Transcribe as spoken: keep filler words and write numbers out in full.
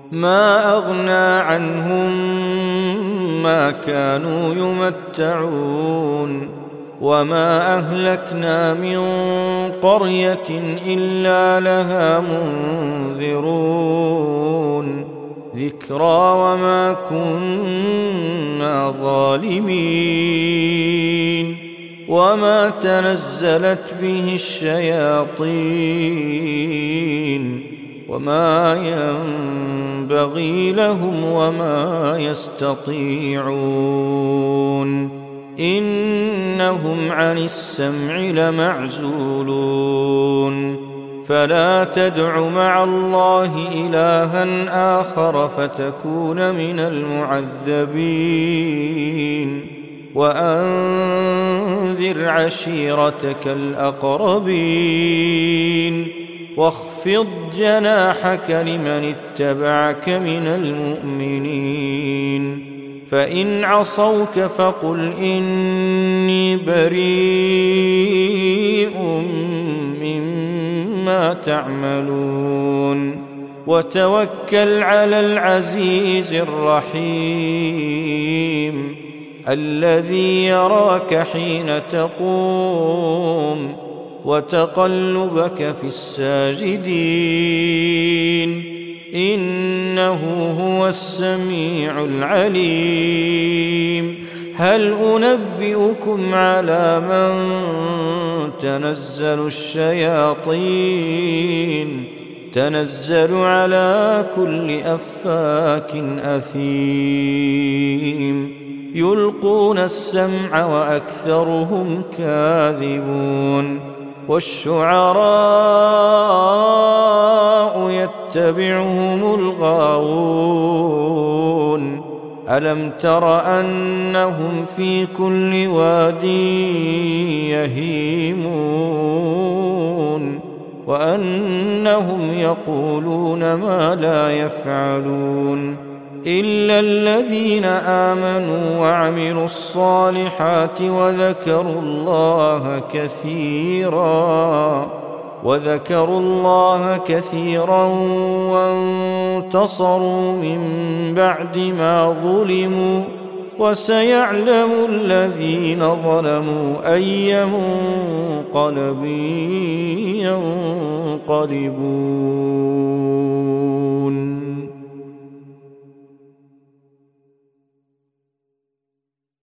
ما أغنى عنهم ما كانوا يمتعون وما أهلكنا من قرية إلا لها منذرون ذكرى وما كنا ظالمين وما تنزلت به الشياطين وما ينبغي لهم وما يستطيعون إنهم عن السمع لمعزولون فلا تدع مع الله إلها آخر فتكون من المعذبين وأنذر عشيرتك الأقربين واخفض جناحك لمن اتبعك من المؤمنين فإن عصوك فقل إني بريء مما تعملون وتوكل على العزيز الرحيم الذي يراك حين تقوم وتقلبك في الساجدين إنه هو السميع العليم هل أنبئكم على من تنزل الشياطين تنزل على كل أفاك أثيم يلقون السمع وأكثرهم كاذبون والشعراء يتبعهم الغاوون ألم تر أنهم في كل واد يهيمون وأنهم يقولون ما لا يفعلون إلا الذين آمنوا وعملوا الصالحات وذكروا الله كثيرا وذكروا الله كثيرا وانتصروا من بعد ما ظلموا وسيعلم الذين ظلموا أي منقلب ينقلبون.